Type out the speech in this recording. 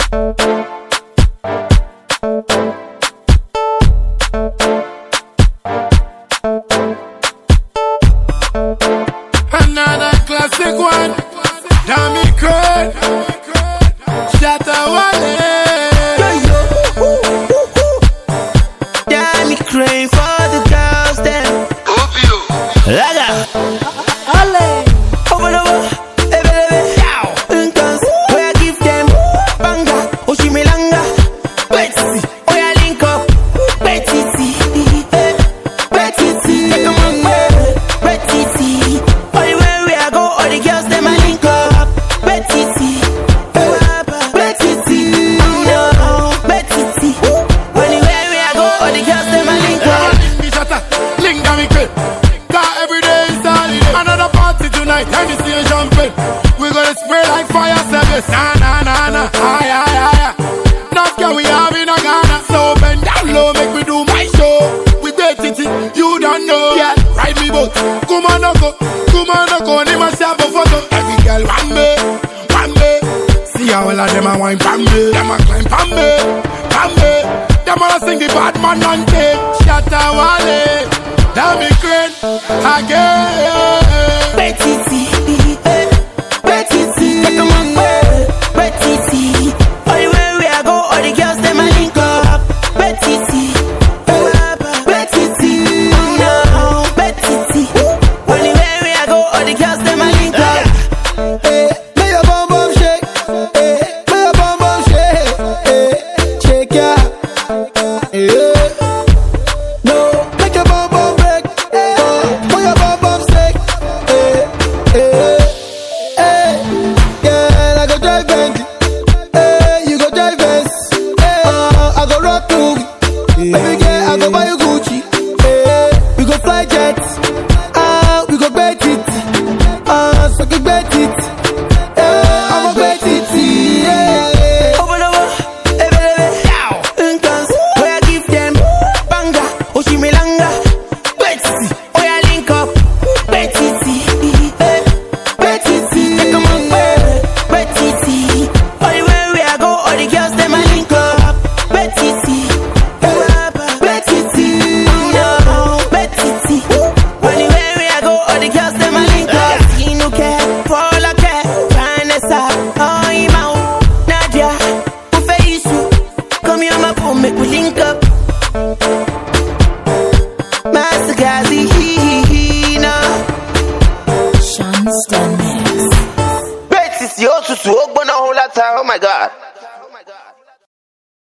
Another classic one. Dami Crane, Shatta Wale. Dami Crane for the girls then. Laga. Over the wall. Where I give them banga. Oshimilanga. Betty. Oh yeah, link up. Betty. Betty. Come on, Betty. Anywhere we I go, all the girls them I link up. Betty. Betty. No, Betty. Anywhere we I go, all the girls them I link up. Link Dami Crane. Got every day is holiday. Another party tonight, and the stage jumping. We gonna spray like fire service. Nah. Aye. Not girl we have in a Ghana. So bend down low, make me do my show. We great titty, you don't know. Yeah, ride me boat. Come on, go. Name myself a photo. Every girl want me. See how all of them a wine pam me. Them a climb pam me. Them a sing the bad man on tape. Shatta Wale, Dami Crane again. Betty. Come on, Betty. Anywhere we I go, all the girls them I link up. Betty. No, Betty. Anywhere we I go, all the girls them I link up. Make your bum bum shake. Make your bum bum shake. Shake ya. No, make your bum bum break. Put your bum bum shake. Girl, I go drive Bentley. You go drive Benz. I go rock movie. Baby girl, I go buy you Gucci. We go fly jets. We go bet it. So we bet it. I'm a bet it. Over the wall. Where I give them banga. Oshimilanga. Betty. Oh yeah, link up. Betty. Come on, Betty. Anywhere we I go, all the girls them I link up. Betty. No, Betty. Anywhere we I go, all the girls them I link up. Inuke, Polake, Vanessa, Oima, Nadia, Ufeisu. Come here, my phone, make we link up. Master Gazi, Sean Stanley. Betty, you also to oh my God.